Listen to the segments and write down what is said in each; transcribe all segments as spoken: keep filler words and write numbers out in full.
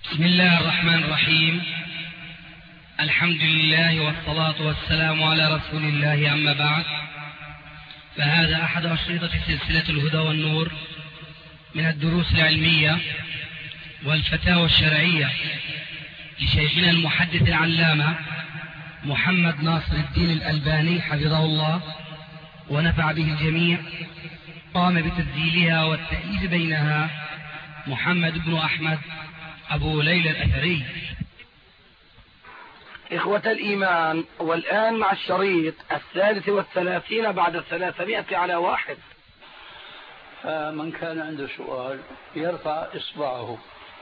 بسم الله الرحمن الرحيم. الحمد لله والصلاة والسلام على رسول الله، أما بعد، فهذا أحد أشرطة سلسلة الهدى والنور من الدروس العلمية والفتاوى الشرعية لشيخنا المحدث العلامة محمد ناصر الدين الألباني حفظه الله ونفع به الجميع. قام بتسجيلها والتأليف بينها محمد بن أحمد أبو ليلى الأثري. إخوة الإيمان، والآن مع الشريط الثالث والثلاثين بعد الثلاثمائة على واحد. فمن كان عنده سؤال يرفع إصبعه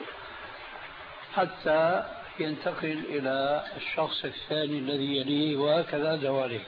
حتى ينتقل إلى الشخص الثاني الذي يليه، وهكذا دواليه.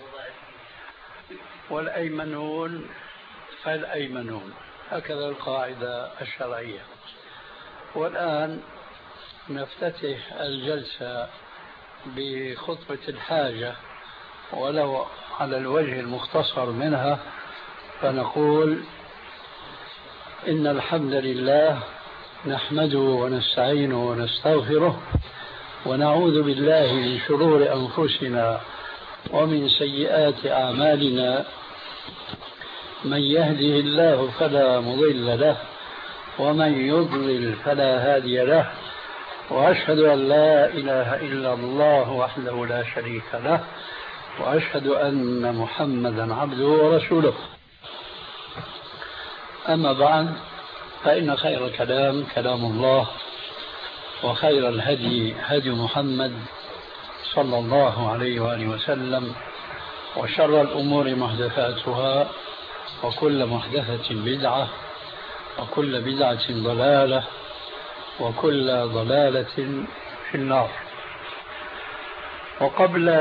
والأيمنون فالأيمنون، هكذا القاعدة الشرعية. والآن نفتتح الجلسة بخطبة الحاجة ولو على الوجه المختصر منها، فنقول: إن الحمد لله نحمده ونستعينه ونستغفره ونعوذ بالله من شرور أنفسنا ومن سيئات أعمالنا. من يهده الله فلا مضل له ومن يضلل فلا هادي له، وأشهد أن لا إله إلا الله وحده لا شريك له، وأشهد أن محمدا عبده ورسوله. أما بعد، فإن خير الكلام كلام الله، وخير الهدي هدي محمد صلى الله عليه وآله وسلم، وشر الأمور محدثاتها، وكل محدثة بدعة، وكل بدعة ضلالة، وكل ضلالة في النار. وقبل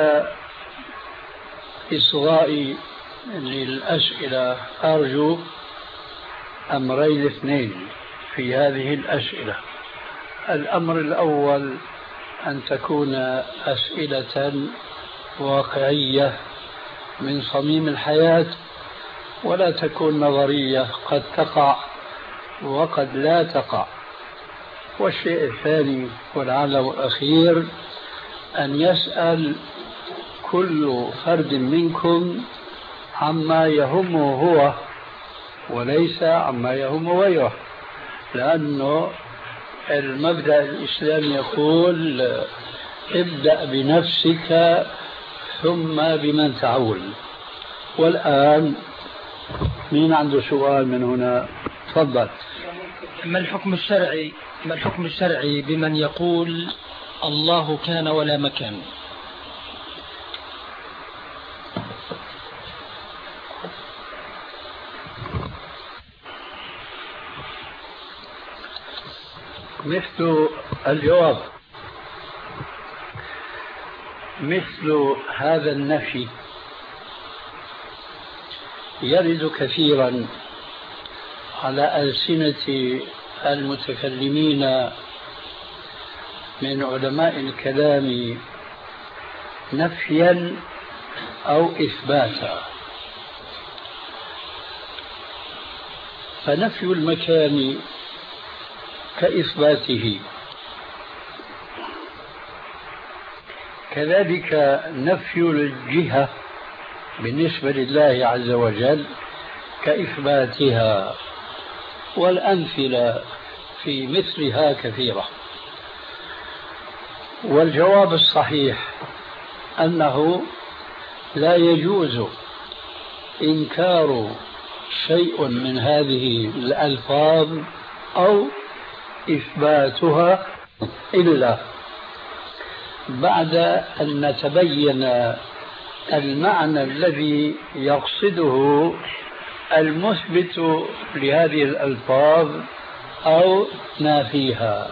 إصغائي للأسئلة أرجو أمرين اثنين في هذه الأسئلة. الأمر الأول أن تكون أسئلة واقعية من صميم الحياة، ولا تكون نظرية قد تقع وقد لا تقع. والشيء الثاني ولعله الأخير أن يسأل كل فرد منكم عما يهمه هو وليس عما يهم غيره، لأنه المبدأ الإسلامي يقول: ابدأ بنفسك ثم بمن تعول. والآن مين عنده سؤال من هنا؟ تفضل. ما الحكم الشرعي ما الحكم الشرعي بمن يقول الله كان ولا مكان؟ مثل الجواب مثل هذا النفي يرد كثيرا على ألسنة المتكلمين من علماء الكلام نفيا أو إثباتا. فنفي المكان كإثباته، كذلك نفي الجهة بالنسبة لله عز وجل كإثباتها، والأمثلة في مثلها كثيرة. والجواب الصحيح أنه لا يجوز إنكار شيء من هذه الألفاظ أو إثباتها إلا بعد أن نتبين المعنى الذي يقصده المثبت لهذه الألفاظ أو نافيها.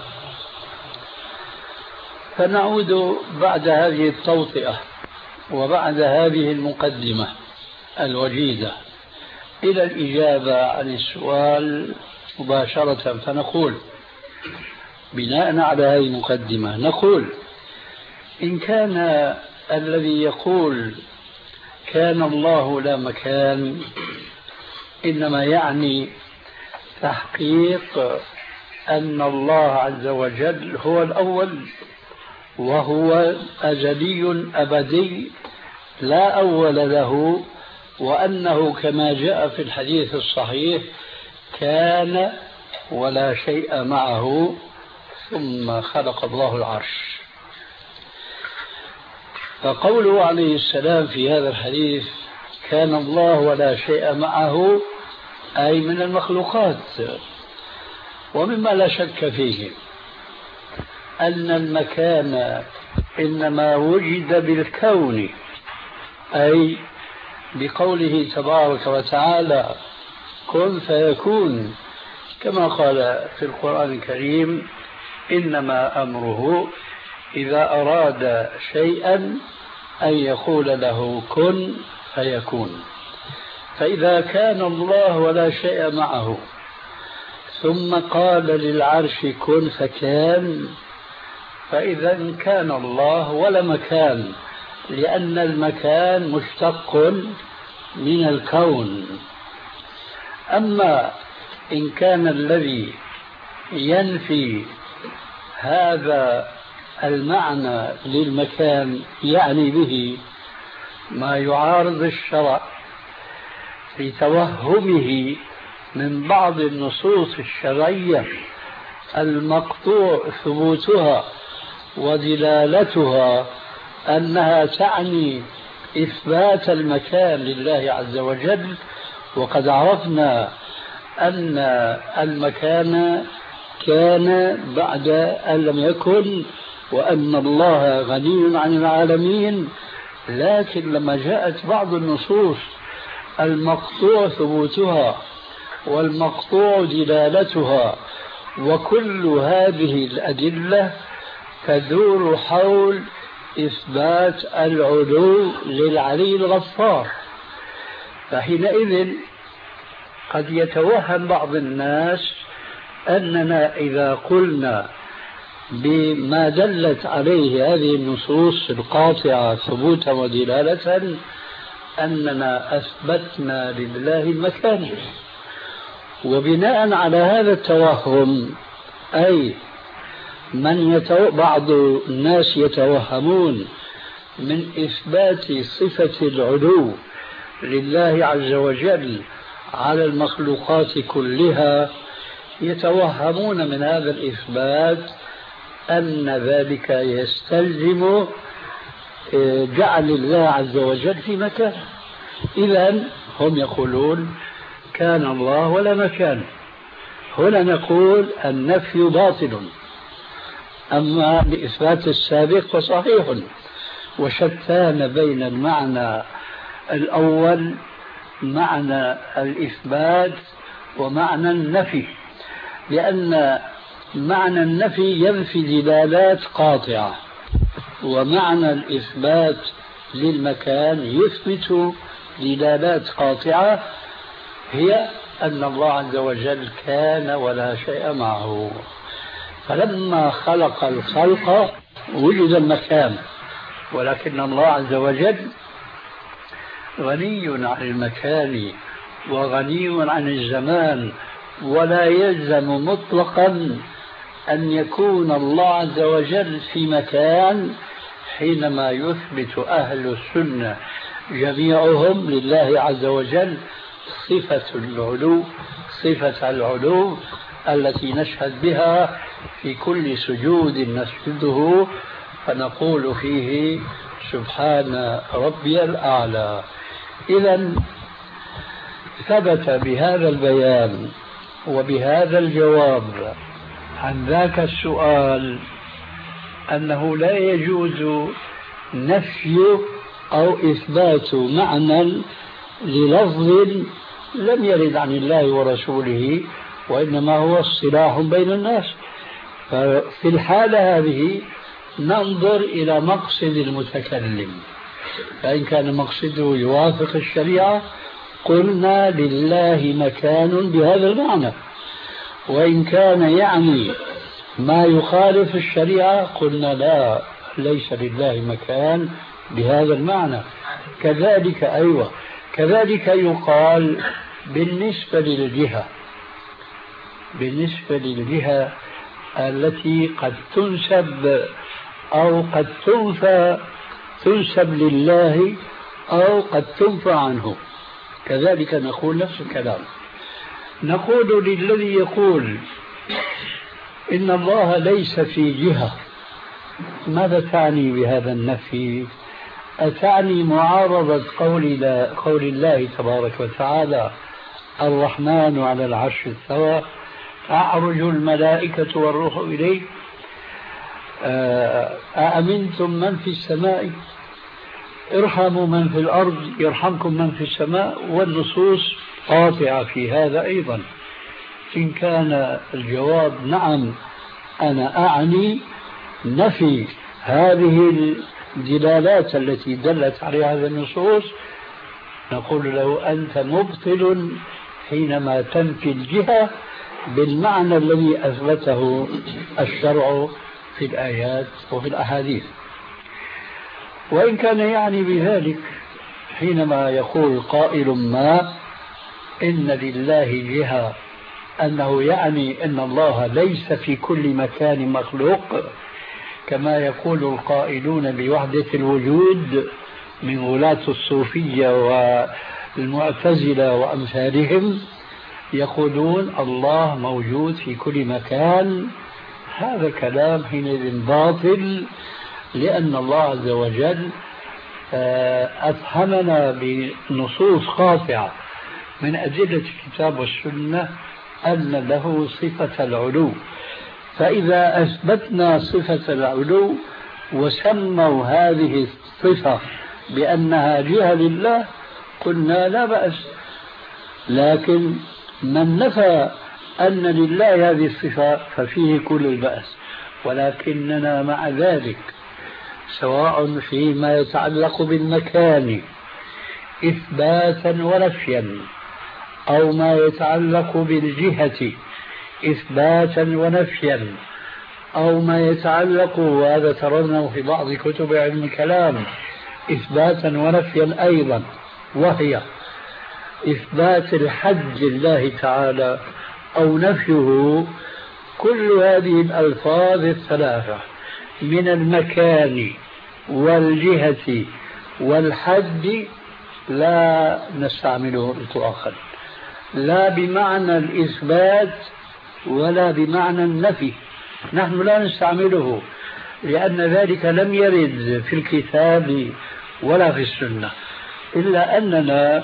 فنعود بعد هذه التوطئة وبعد هذه المقدمة الوجيزة إلى الإجابة عن السؤال مباشرة. فنقول بناء على هذه المقدمة، نقول: إن كان الذي يقول كان الله لا مكان إنما يعني تحقيق أن الله عز وجل هو الأول وهو أزلي أبدي لا أول له، وأنه كما جاء في الحديث الصحيح كان ولا شيء معه ثم خلق الله العرش. فقوله عليه السلام في هذا الحديث كان الله ولا شيء معه أي من المخلوقات. ومما لا شك فيه أن المكان إنما وجد بالكون، أي بقوله تبارك وتعالى كن فيكون، كما قال في القرآن الكريم إنما أمره إذا أراد شيئا أن يقول له كن فيكون. فإذا كان الله ولا شيء معه ثم قال للعرش كن فكان، فإذا كان الله ولا مكان، لأن المكان مشتق من الكون. أما إن كان الذي ينفي هذا المعنى للمكان يعني به ما يعارض الشرع في توهمه من بعض النصوص الشرعية المقطوع ثبوتها ودلالتها أنها تعني إثبات المكان لله عز وجل، وقد عرفنا أن المكان كان بعد أن لم يكن، وأن الله غني عن العالمين. لكن لما جاءت بعض النصوص المقطوع ثبوتها والمقطوع دلالتها، وكل هذه الأدلة تدور حول إثبات العلو للعلي الغفار، فحينئذ قد يتوهم بعض الناس أننا إذا قلنا بما دلت عليه هذه النصوص القاطعة ثبوتا ودلالة أننا أثبتنا لله المكان. وبناء على هذا التوهم، أي من يتو... بعض الناس يتوهمون من إثبات صفة العلو لله عز وجل على المخلوقات كلها، يتوهمون من هذا الإثبات أن ذلك يستلزم جعل الله عز وجل في مكان. إذن هم يقولون كان الله ولا مكان. هنا نقول النفي باطل، أما بإثبات السابق فصحيح، وشتان بين المعنى الأول معنى الإثبات ومعنى النفي، لأن معنى النفي ينفي دلالات قاطعة، ومعنى الإثبات للمكان يثبت دلالات قاطعة، هي أن الله عز وجل كان ولا شيء معه. فلما خلق الخلق وجد المكان، ولكن الله عز وجل غني عن المكان وغني عن الزمان، ولا يلزم مطلقا أن يكون الله عز وجل في مكان حينما يثبت أهل السنة جميعهم لله عز وجل صفة العلو، صفة العلو التي نشهد بها في كل سجود نسجده فنقول فيه سبحان ربي الأعلى. إذن ثبت بهذا البيان وبهذا الجواب عن ذاك السؤال أنه لا يجوز نفي أو إثبات معنى للفظ لم يرد عن الله ورسوله، وإنما هو اصطلاح بين الناس. ففي الحالة هذه ننظر إلى مقصد المتكلم، فإن كان مقصده يوافق الشريعة قلنا لله مكان بهذا المعنى، وإن كان يعني ما يخالف الشريعة قلنا لا، ليس لله مكان بهذا المعنى. كذلك أيوة كذلك يقال بالنسبة للجهة، بالنسبة للجهة التي قد تنسب أو قد تنفى تنسب لله أو قد تنفى عنه. كذلك نقول نفس الكلام. نقول للذي يقول إن الله ليس في جهة، ماذا تعني بهذا النفي؟ أتعني معارضة قول, قول الله تبارك وتعالى الرحمن على العرش استوى تعرج الملائكة والروح إليه أأمنتم من في السماء ارحموا من في الأرض يرحمكم من في السماء؟ والنصوص قاطعة في هذا أيضا. إن كان الجواب نعم أنا أعني نفي هذه الدلالات التي دلت عليها هذه النصوص، نقول له أنت مبطل حينما تنفي الجهة بالمعنى الذي أثبته الشرع في الآيات وفي الأحاديث. وإن كان يعني بذلك حينما يقول قائل ما إن لله جهة أنه يعني أن الله ليس في كل مكان مخلوق، كما يقول القائلون بوحدة الوجود من غلاة الصوفية والمعتزلة وأمثالهم، يقولون الله موجود في كل مكان. هذا كلام حينئذ باطل، لأن الله عز وجل أفهمنا بنصوص قاطعة من أدلة الكتاب والسنة أن له صفة العلو. فإذا أثبتنا صفة العلو وسموا هذه الصفة بأنها جهة لله قلنا لا بأس. لكن من نفى أن لله هذه الصفة ففيه كل البأس. ولكننا مع ذلك سواء فيما يتعلق بالمكان إثباتا ونفيا أو ما يتعلق بالجهة إثباتا ونفيا أو ما يتعلق، وهذا ترونه في بعض كتب علم الكلام، إثباتا ونفيا أيضا، وهي إثبات الحد لله تعالى أو نفيه. كل هذه الألفاظ الثلاثة من المكان والجهة والحد لا نستعمله إطلاقا، لا بمعنى الإثبات ولا بمعنى النفي، نحن لا نستعمله لأن ذلك لم يرد في الكتاب ولا في السنة، إلا أننا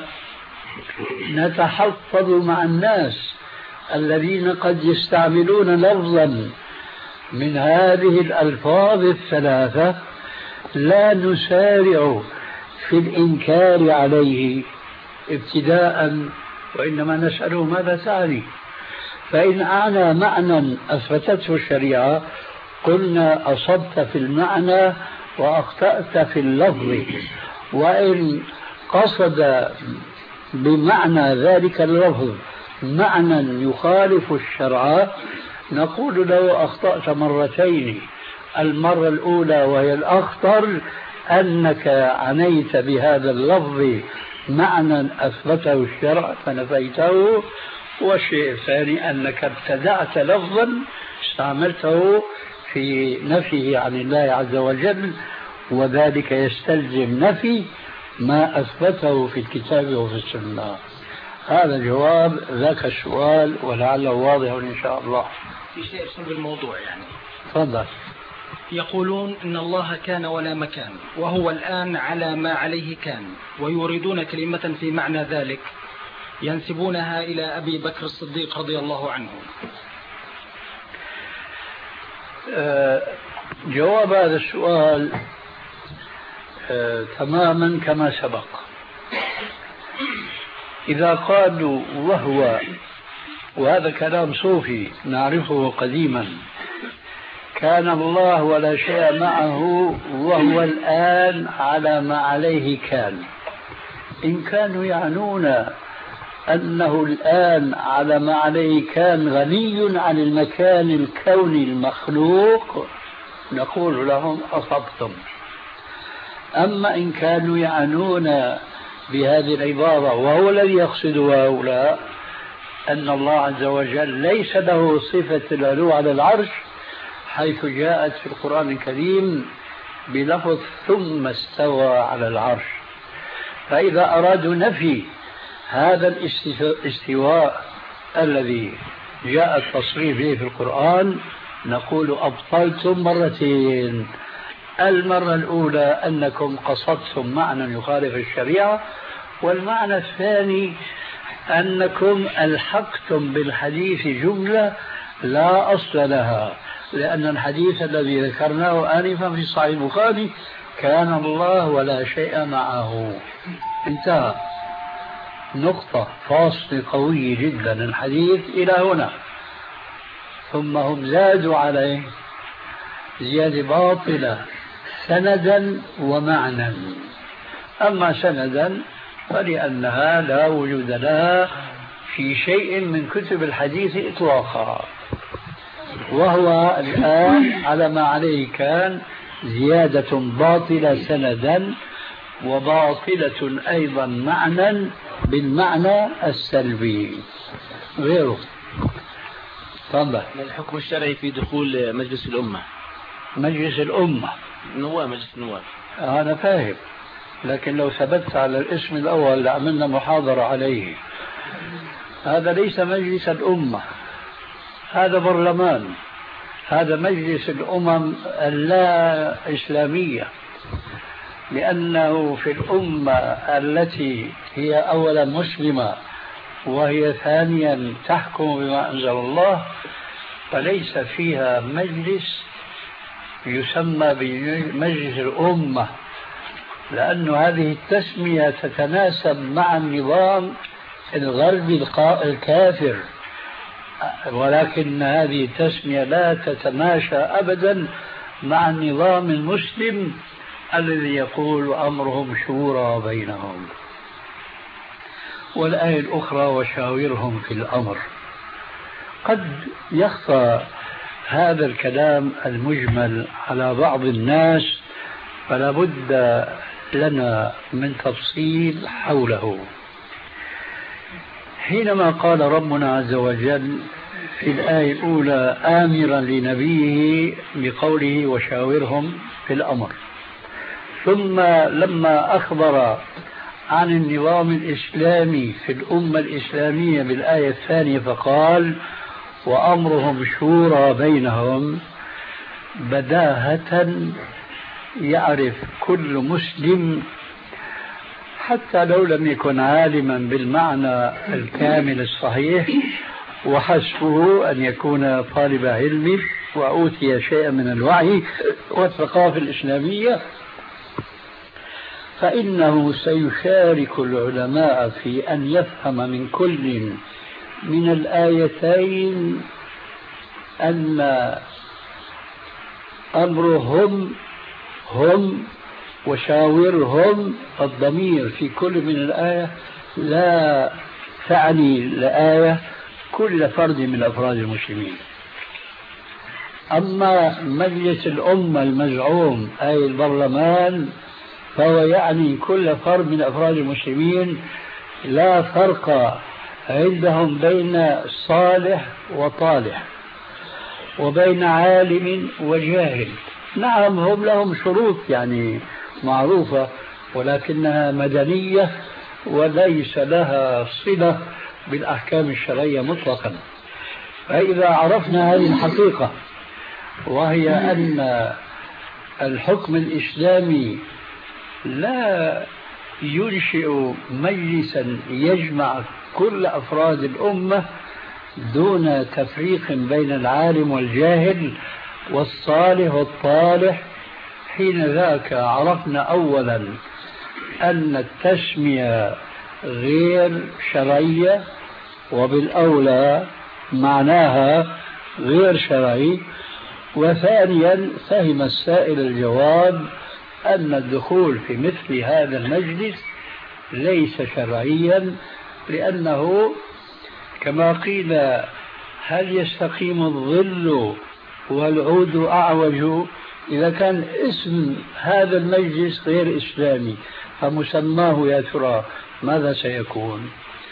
نتحفظ مع الناس الذين قد يستعملون لفظا من هذه الألفاظ الثلاثة، لا نسارع في الإنكار عليه ابتداء، وإنما نسأله ماذا تعني. فإن أعنى معنى أثبتته الشريعة قلنا أصبت في المعنى وأخطأت في اللفظ. وإن قصد بمعنى ذلك اللفظ معنى يخالف الشرع نقول له أخطأت مرتين. المرة الأولى وهي الأخطر أنك عنيت بهذا اللفظ معنى أثبته الشرع فنفيته، والشيء الثاني أنك ابتدعت لفظا استعملته في نفيه عن الله عز وجل، وذلك يستلزم نفي ما أثبته في الكتاب وفي السنة. هذا جواب ذاك السؤال ولعله واضح إن شاء الله. في شيء يصل بالموضوع يعني. تفضل. يقولون إن الله كان ولا مكان وهو الآن على ما عليه كان، ويريدون كلمة في معنى ذلك ينسبونها إلى أبي بكر الصديق رضي الله عنه. أه جواب هذا السؤال أه تماما كما سبق. إذا قالوا وهو، وهذا كلام صوفي نعرفه قديما، كان الله ولا شيء معه وهو الآن على ما عليه كان، إن كانوا يعنون أنه الآن على ما عليه كان غني عن المكان الكوني المخلوق نقول لهم أصبتم. أما إن كانوا يعنون بهذه العبارة وهو الذي يقصد هؤلاء أن الله عز وجل ليس له صفة العلو على العرش، حيث جاءت في القرآن الكريم بلفظ ثم استوى على العرش. فإذا أرادوا نفي هذا الاستواء الذي جاء التصريح به في القرآن نقول أبطلتم مرتين. المرة الأولى أنكم قصدتم معنى يخالف الشريعة، والمعنى الثاني أنكم ألحقتم بالحديث جملة لا أصل لها، لأن الحديث الذي ذكرناه آنفا في صحيح البخاري كان الله ولا شيء معه، انتهى. نقطة فاصل قوي جدا الحديث إلى هنا. ثم هم زادوا عليه زيادة باطلة سندا ومعنى. أما سندا فلأنها لا وجود لها في شيء من كتب الحديث إطلاقا، وهو الآن على ما عليه كان زيادة باطلة سندا وباطلة أيضا معنى بالمعنى السلبي غيره. تفضل. الحكم الشرعي في دخول مجلس الأمة. مجلس الأمة نواب، مجلس النواب. أنا فاهم، لكن لو ثبت على الاسم الأول لعملنا محاضرة عليه. هذا ليس مجلس الأمة، هذا برلمان، هذا مجلس الأمم اللا إسلامية، لأنه في الأمة التي هي أولا مسلمة وهي ثانيا تحكم بما أنزل الله فليس فيها مجلس يسمى بمجلس الأمة، لأن هذه التسمية تتناسب مع النظام الغربي الكافر، ولكن هذه التسمية لا تتماشى أبدا مع النظام المسلم الذي يقول أمرهم شورى بينهم. والآية الأخرى وشاورهم في الأمر. قد يخفى هذا الكلام المجمل على بعض الناس، فلا بد لنا من تفصيل حوله. حينما قال ربنا عز وجل في الآية الأولى آمرا لنبيه بقوله وشاورهم في الأمر، ثم لما أخبر عن النظام الإسلامي في الأمة الإسلامية بالآية الثانية فقال وأمرهم شورى بينهم، بداهة يعرف كل مسلم حتى لو لم يكن عالما بالمعنى الكامل الصحيح وحسبه أن يكون طالب علم وأوتي شيئا من الوعي والثقافة الإسلامية، فإنه سيشارك العلماء في أن يفهم من كل من الآيتين أن أمرهم هم وشاورهم الضمير في كل من الآية لا تعني الآية كل فرد من أفراد المسلمين. أما مجلس الأمة المزعوم أي البرلمان فهو يعني كل فرد من أفراد المسلمين، لا فرق عندهم بين صالح وطالح وبين عالم وجاهل. نعم هم لهم شروط يعني معروفة ولكنها مدنية وليس لها صلة بالأحكام الشرعية مطلقا. فإذا عرفنا هذه الحقيقة وهي أن الحكم الإسلامي لا ينشئ مجلسا يجمع كل أفراد الأمة دون تفريق بين العالم والجاهل والصالح والطالح، حين ذاك عرفنا أولا أن التسمية غير شرعية وبالأولى معناها غير شرعي، وثانيا فهم السائل الجواب أن الدخول في مثل هذا المجلس ليس شرعيا، لأنه كما قيل هل يستقيم الظل والعود أعوج؟ إذا كان اسم هذا المجلس غير إسلامي فمسماه يا ترى ماذا سيكون؟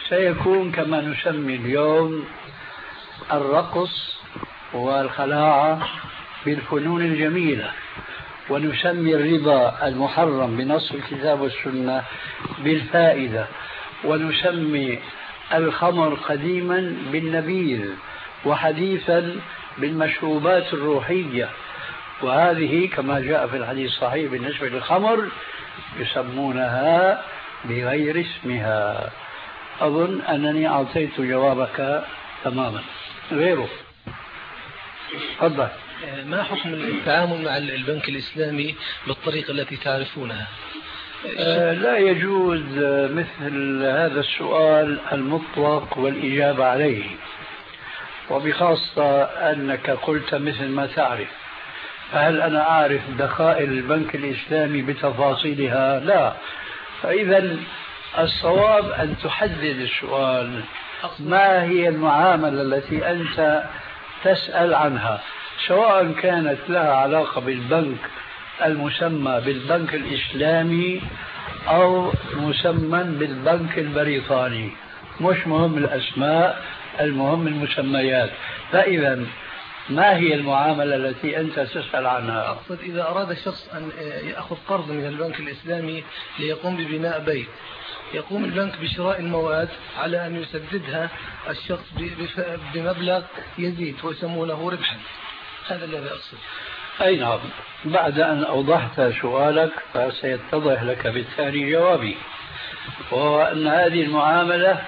سيكون كما نسمي اليوم الرقص والخلاعة بالفنون الجميلة، ونسمي الربا المحرم بنص الكتاب والسنة بالفائدة، ونسمي الخمر قديما بالنبيذ، وحديثا بالمشروبات الروحية. وهذه كما جاء في الحديث الصحيح بالنسبة للخمر يسمونها بغير اسمها. أظن أنني أعطيت جوابك تماما. غيره تفضل. ما حكم التعامل مع البنك الإسلامي بالطريقة التي تعرفونها؟ آه لا يجوز مثل هذا السؤال المطلق والإجابة عليه، وبخاصة أنك قلت مثل ما تعرف. فهل أنا أعرف دخائل البنك الإسلامي بتفاصيلها؟ لا. فإذا الصواب أن تحدد السؤال، ما هي المعاملة التي أنت تسأل عنها، سواء كانت لها علاقة بالبنك المسمى بالبنك الإسلامي أو مسمى بالبنك البريطاني. مش مهم الأسماء، المهم المسميات. فإذا ما هي المعاملة التي أنت تسأل عنها؟ أقصد إذا أراد الشخص أن يأخذ قرض من البنك الإسلامي ليقوم ببناء بيت، يقوم البنك بشراء المواد على أن يسددها الشخص بمبلغ يزيد ويسمونه ربحا. هذا الذي أقصد. أي نعم. بعد أن أوضحت سؤالك فسيتضح لك بالتالي جوابي، وهو أن هذه المعاملة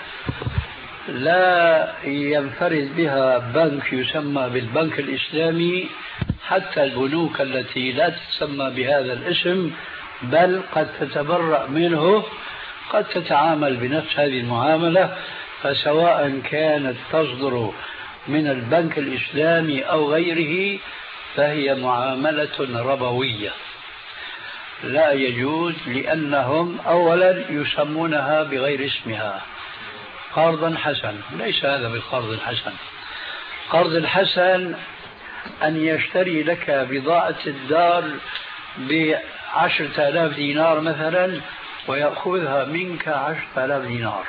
لا ينفرد بها بنك يسمى بالبنك الإسلامي، حتى البنوك التي لا تسمى بهذا الاسم بل قد تتبرأ منه قد تتعامل بنفس هذه المعاملة. فسواء كانت تصدر من البنك الإسلامي أو غيره فهي معاملة ربوية لا يجوز، لأنهم أولا يسمونها بغير اسمها قرضا حسن. ليس هذا بالقرض الحسن. قرض الحسن أن يشتري لك بضاعة الدار بعشرة آلاف دينار مثلا ويأخذها منك عشرة آلاف دينار.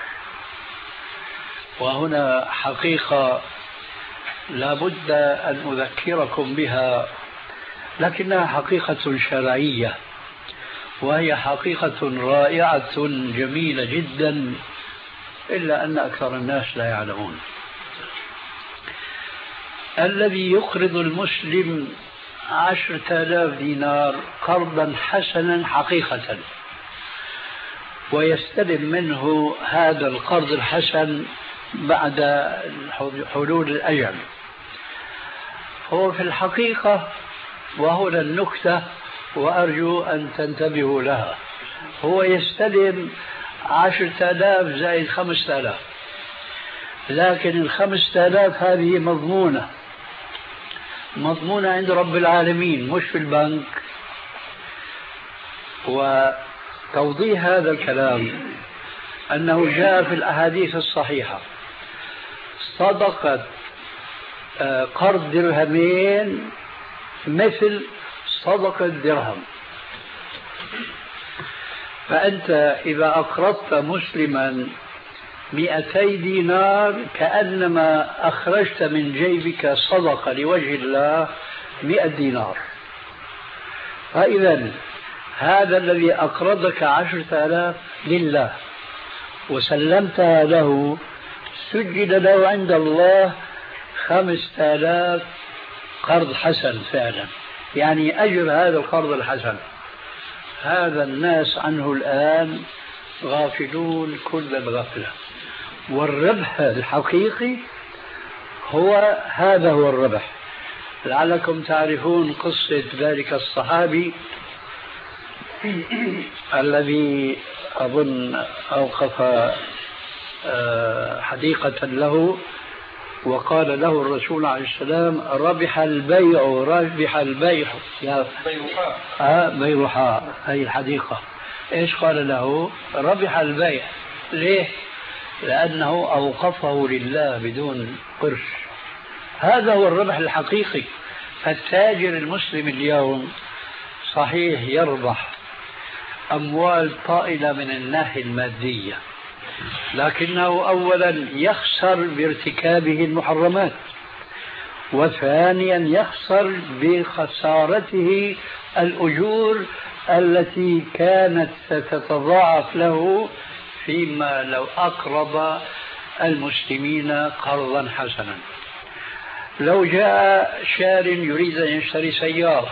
وهنا حقيقة لا بد أن أذكركم بها، لكنها حقيقة شرعية، وهي حقيقة رائعة جميلة جدا، إلا أن أكثر الناس لا يعلمون. الذي يقرض المسلم عشرة آلاف دينار قرضا حسنا حقيقة ويستلم منه هذا القرض الحسن بعد حلول الأجل، هو في الحقيقة، وهنا النكتة وأرجو أن تنتبهوا لها، هو يستلم عشرة آلاف زائد خمسة آلاف، لكن الخمسة آلاف هذه مضمونة مضمونة عند رب العالمين مش في البنك. وتوضيح هذا الكلام أنه جاء في الأحاديث الصحيحة صدقة قرض درهمين مثل صدقة درهم. فأنت إذا أقرضت مسلما مئتي دينار كأنما أخرجت من جيبك صدقة لوجه الله مئة دينار. فإذا هذا الذي أقرضك عشرة آلاف لله وسلمتها له سجل له عند الله خمسة آلاف قرض حسن فعلا، يعني أجر هذا القرض الحسن. هذا الناس عنه الآن غافلون كل الغفلة، والربح الحقيقي هو هذا هو الربح. لعلكم تعرفون قصة ذلك الصحابي الذي أظن أوقف حديقة له وقال له الرسول عليه السلام ربح البيع ربح البيع يا بيرحاء بيرحاء هذه الحديقة. إيش قال له؟ ربح البيع. ليه؟ لأنه أوقفه لله بدون قرش. هذا هو الربح الحقيقي. فالتاجر المسلم اليوم صحيح يربح أموال طائلة من الناحية المادية، لكنه أولا يخسر بارتكابه المحرمات، وثانيا يخسر بخسارته الأجور التي كانت ستتضاعف له فيما لو أقرض المسلمين قرضا حسنا. لو جاء شار يريد أن يشتري سيارة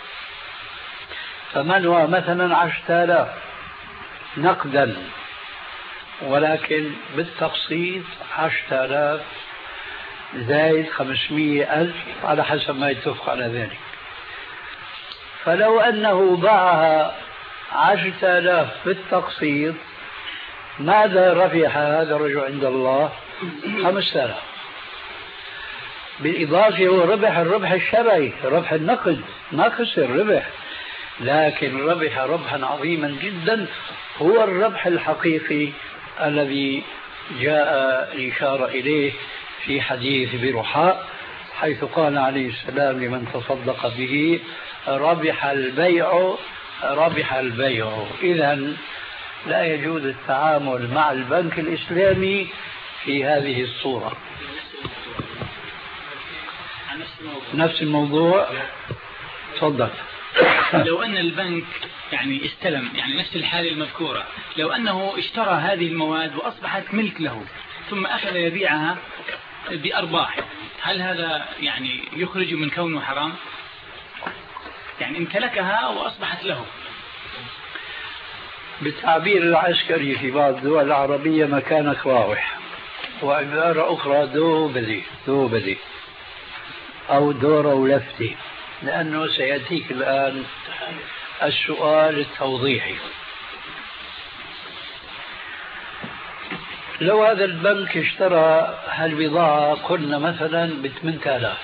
ثمنها مثلا عشرة آلاف نقدا، ولكن بالتقسيط عشرة آلاف زائد خمسمائة ألف على حسب ما يتفق على ذلك. فلو أنه باعها عشرة آلاف بالتقسيط ماذا ربح هذا الرجل عند الله؟ خمسة آلاف. بالإضافة هو ربح الربح الشرعي، ربح النقد، ما خسر ربح، لكن ربح ربحا عظيما جدا، هو الربح الحقيقي الذي جاء الإشارة إليه في حديث برحاء، حيث قال عليه السلام لمن تصدق به: ربح البيع ربح البيع. إذن لا يجوز التعامل مع البنك الإسلامي في هذه الصورة. نفس الموضوع. تفضل. لو أن البنك يعني استلم، يعني نفس الحالة المذكورة، لو أنه اشترى هذه المواد وأصبحت ملك له ثم أخذ يبيعها بأرباح، هل هذا يعني يخرج من كونه حرام؟ يعني امتلكها وأصبحت له. بالتعبير العسكري في بعض الدول العربية مكانك راوح، وعبارة أخرى دو بدي دو بدي أو دورة ولفتي، لأنه سيأتيك الآن السؤال التوضيحي. لو هذا البنك اشترى هالبضاعة قلنا مثلا بثمانية آلاف،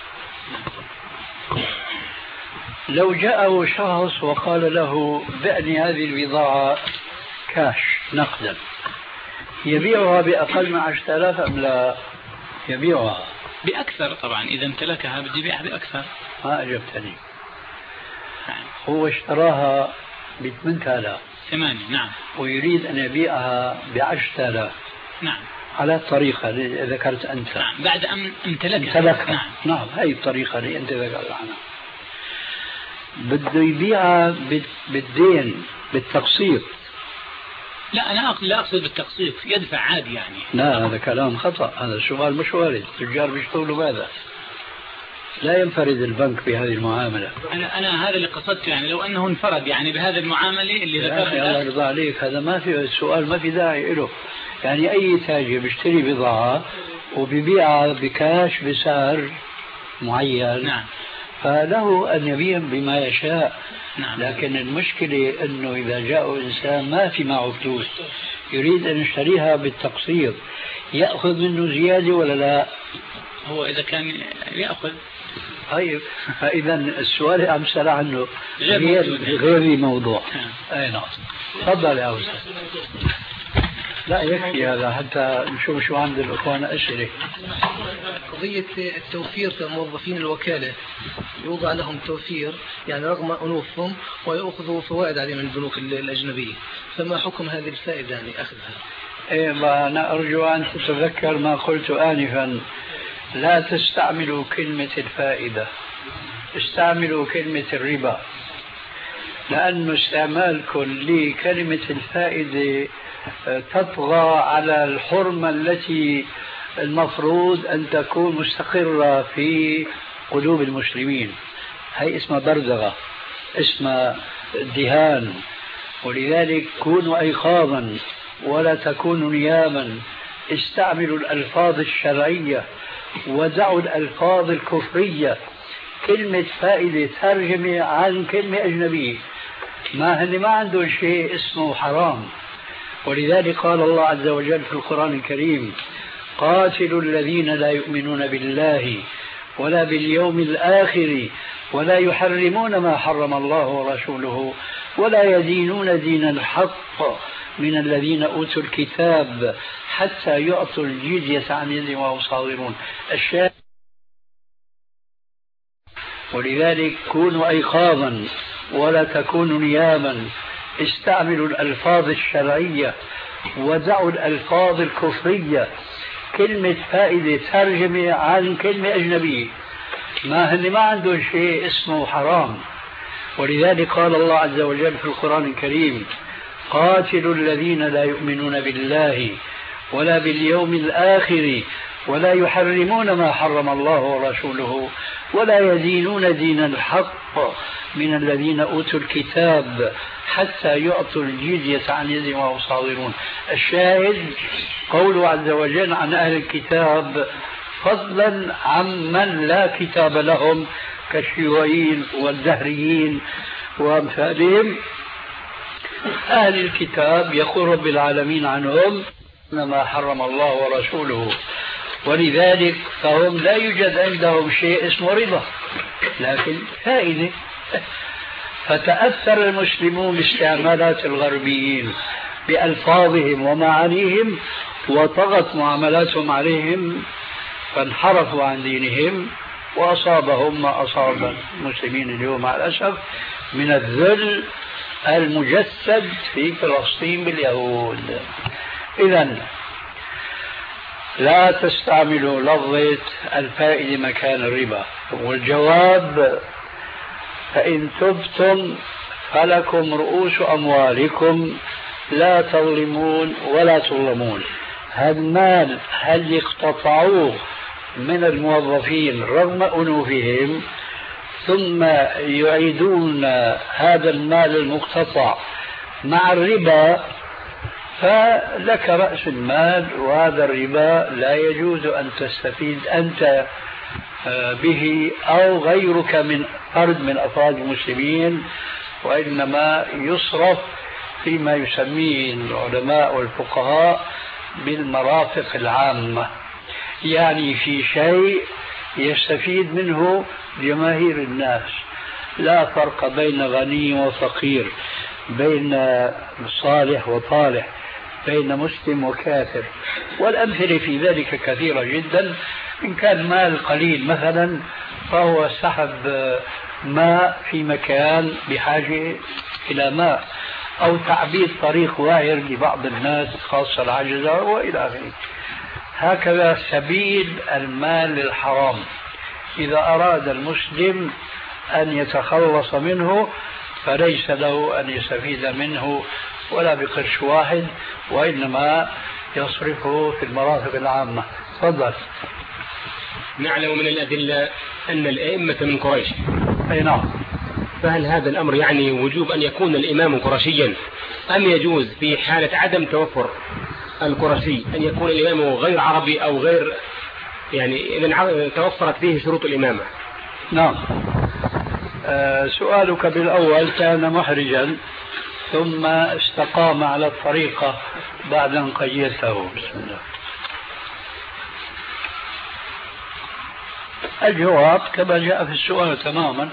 لو جاءه شخص وقال له: بعني هذه البضاعة كاش نقدا، يبيعها بأقل من عشرة آلاف أم لا؟ يبيعها بأكثر طبعا، إذا امتلكها بدي يبيعها بأكثر. ما أجبتني. هو اشتراها بثمانية آلاف ثمانية، نعم، ويريد أن يبيعها بعشرة آلاف، نعم، على الطريقة اللي ذكرت أنت. نعم، بعد أن امتلكها. امتلكها. نعم. نعم، هي الطريقة اللي أنت ذكرت عنها. بده يبيعها بالدين بالتقسيط. لا، أنا لا أقصد بالتقسيط، يدفع عادي يعني. لا، هذا كلام خطأ، هذا السؤال مش وارد. التجار بيشتغلوا ماذا؟ لا ينفرد البنك بهذه المعاملة. أنا أنا هذا اللي قصدته، يعني لو أنه انفرد يعني بهذه المعاملة اللي ذكرتها. الله يرضى عليك، هذا ما في السؤال، ما في داعي له. يعني أي تاجر بيشتري بضاعة وبيبيعها بكاش بسعر معين، نعم، فله أن يبيع بما يشاء. نعم. لكن المشكلة أنه إذا جاء إنسان ما في معه فلوس يريد أن يشتريها بالتقسيط، يأخذ منه زيادة ولا لا؟ هو إذا كان يأخذ. طيب، فإذا السؤال اللي عم سأل عنه غير غير موضوع. أي نعم. تفضل يا أستاذ. لا يكفي هذا حتى نشوف شو عند الأخوان أسئلة. قضية التوفير في موظفين الوكالة، يوضع لهم توفير يعني رغم أنوفهم ويأخذوا فوائد عليه من البنوك الأجنبية، فما حكم هذه الفائدة يعني أخذها؟ إيه، ما أنا أرجو أن تتذكر ما قلت آنفا: لا تستعملوا كلمة الفائدة، استعملوا كلمة الربا، لأن استعمالكم لكلمة الفائدة تطغى على الحرمة التي المفروض أن تكون مستقرة في قلوب المسلمين. هي اسمها بردغة، اسمها دهان. ولذلك كونوا أيقاظا ولا تكونوا نياما، استعملوا الألفاظ الشرعية ودعوا الألفاظ الكفرية. كلمة فائدة ترجمة عن كلمة أجنبية، ما هن ما عندهم شيء اسمه حرام. ولذلك قال الله عز وجل في القرآن الكريم: قاتلوا الذين لا يؤمنون بالله ولا باليوم الآخر ولا يحرمون ما حرم الله ورسوله ولا يدينون دين الحق من الذين أوتوا الكتاب حتى يعطوا الجزية عن يد وهم صاغرون. الشاهد. ولذلك كونوا أيقاظا ولا تكونوا نياما، استعملوا الألفاظ الشرعية ودعوا الألفاظ الكفرية. كلمة فائدة ترجمة عن كلمة أجنبية، ما هن ما عندهم شيء اسمه حرام. ولذلك قال الله عز وجل في القرآن الكريم: قاتلوا الذين لا يؤمنون بالله ولا باليوم الآخر ولا يحرمون ما حرم الله ورسوله ولا يدينون دين الحق من الذين أوتوا الكتاب حتى يعطوا الجزية عن يد وهم صاغرون. الشاهد قوله عز وجل عن أهل الكتاب فضلا عمن لا كتاب لهم كالشيوعيين والدهريين وأمثالهم. أهل الكتاب يقول رب العالمين عنهم ما حرم الله ورسوله، ولذلك فهم لا يوجد عندهم شيء اسمه رضا لكن فائدة. فتأثر المسلمون باستعمالات الغربيين بألفاظهم ومعانيهم وطغت معاملاتهم عليهم فانحرفوا عن دينهم وأصابهم ما أصاب المسلمين اليوم مع الأسف من الذل المجسد في فلسطين باليهود. إذن لا تستعملوا لفظة الفائدة مكان الربا. والجواب: فإن تبتم فلكم رؤوس أموالكم لا تظلمون ولا تظلمون. هذا المال هل اقتطعوه من الموظفين رغم أنوفهم ثم يعيدون هذا المال المقتطع مع الربا، فلك رأس المال، وهذا الربا لا يجوز أن تستفيد أنت به أو غيرك من فرد من أفراد المسلمين، وإنما يصرف فيما يسميه العلماء والفقهاء بالمرافق العامة، يعني في شيء يستفيد منه جماهير الناس. لا فرق بين غني وفقير، بين صالح وطالح، بين مسلم وكافر. والأمثلة في ذلك كثيرة جدا. إن كان مال قليل مثلا فهو سحب ماء في مكان بحاجة إلى ماء، أو تعبيد طريق واعر لبعض الناس خاصة العجزة وإلى آخره. هكذا سبيل المال الحرام إذا أراد المسلم أن يتخلص منه فليس له أن يستفيد منه ولا بقرش واحد، وإنما يصرفه في المرافق العامة. تفضل. نعلم من الأدلة أن الأئمة من قريش. أي نعم. فهل هذا الأمر يعني وجوب أن يكون الإمام قرشيا، أم يجوز في حالة عدم توفر القرشي أن يكون الإمام غير عربي أو غير، يعني إذا توفرت فيه شروط الإمامة؟ نعم. آه سؤالك بالأول كان محرجا ثم استقام على الطريقة بعد أن قيدته. بسم الله. الجواب كما جاء في السؤال تماما،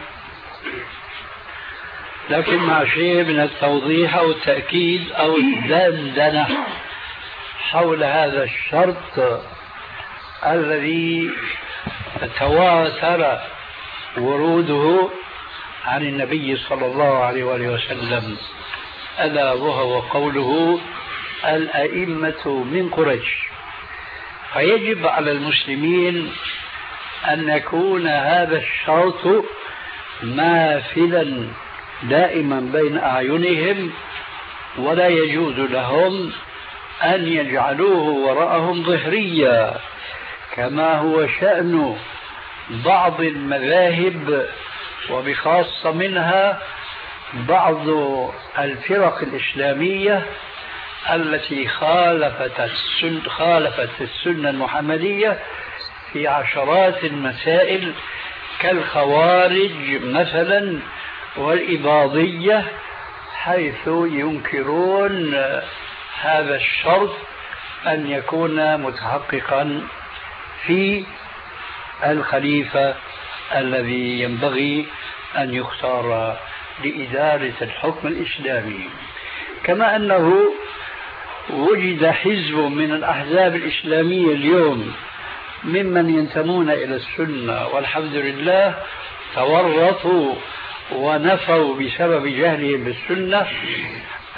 لكن مع شيء من التوضيح أو التأكيد أو الدندنة حول هذا الشرط الذي تواتر وروده عن النبي صلى الله عليه وآله وسلم، ألا وهو قوله الأئمة من قريش. فيجب على المسلمين أن يكون هذا الشرط ماثلا دائما بين أعينهم، ولا يجوز لهم أن يجعلوه وراءهم ظهريا، كما هو شأن بعض المذاهب وبخاصة منها بعض الفرق الإسلامية التي خالفت السنة, خالفت السنة المحمدية في عشرات المسائل كالخوارج مثلا والإباضية، حيث ينكرون هذا الشرط أن يكون متحققا في الخليفة الذي ينبغي أن يختار لإدارة الحكم الإسلامي. كما أنه وجد حزب من الأحزاب الإسلامية اليوم ممن ينتمون إلى السنة والحمد لله تورطوا ونفوا بسبب جهلهم بالسنة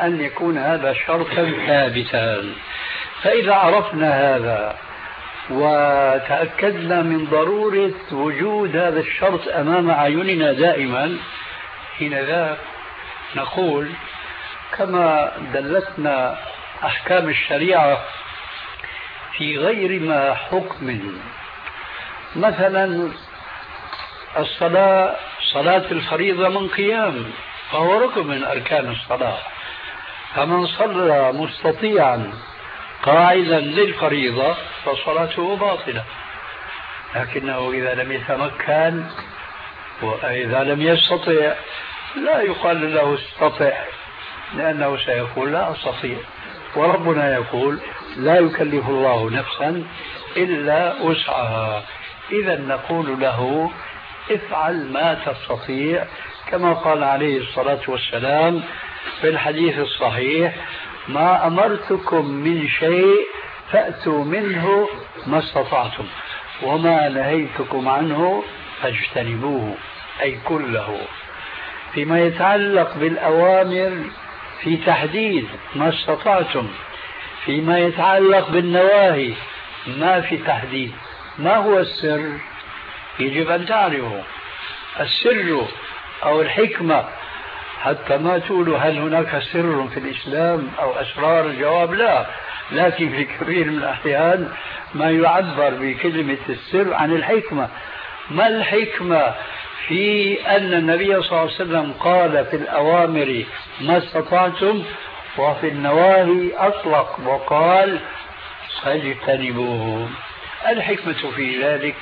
أن يكون هذا شرطا ثابتا. فإذا عرفنا هذا وتأكدنا من ضرورة وجود هذا الشرط أمام أعيننا دائما، حينذاك نقول كما دلتنا أحكام الشريعة في غير ما حكم، مثلا الصلاة، صلاة الفريضة من قيام فهو ركن من أركان الصلاة، فمن صلى مستطيعا قاعدا للفريضة فصلاته باطلة، لكنه إذا لم يتمكن وإذا لم يستطع لا يقال له استطع، لأنه سيقول لا أستطيع، وربنا يقول لا يكلف الله نفسا إلا وسعها. إذا نقول له افعل ما تستطيع، كما قال عليه الصلاة والسلام في الحديث الصحيح: ما أمرتكم من شيء فأتوا منه ما استطعتم وما نهيتكم عنه فاجتنبوه، أي كله. فيما يتعلق بالأوامر في تحديد ما استطعتم، فيما يتعلق بالنواهي ما في تحديد. ما هو السر؟ يجب أن تعرفوا السر أو الحكمة، حتى ما تقولوا هل هناك سر في الإسلام أو أسرار. الجواب لا، لكن في كثير من الأحيان ما يعبر بكلمة السر عن الحكمة. ما الحكمة في أن النبي صلى الله عليه وسلم قال في الأوامر ما استطعتم وفي النواهي أطلق وقال فاجتنبوه؟ الحكمة في ذلك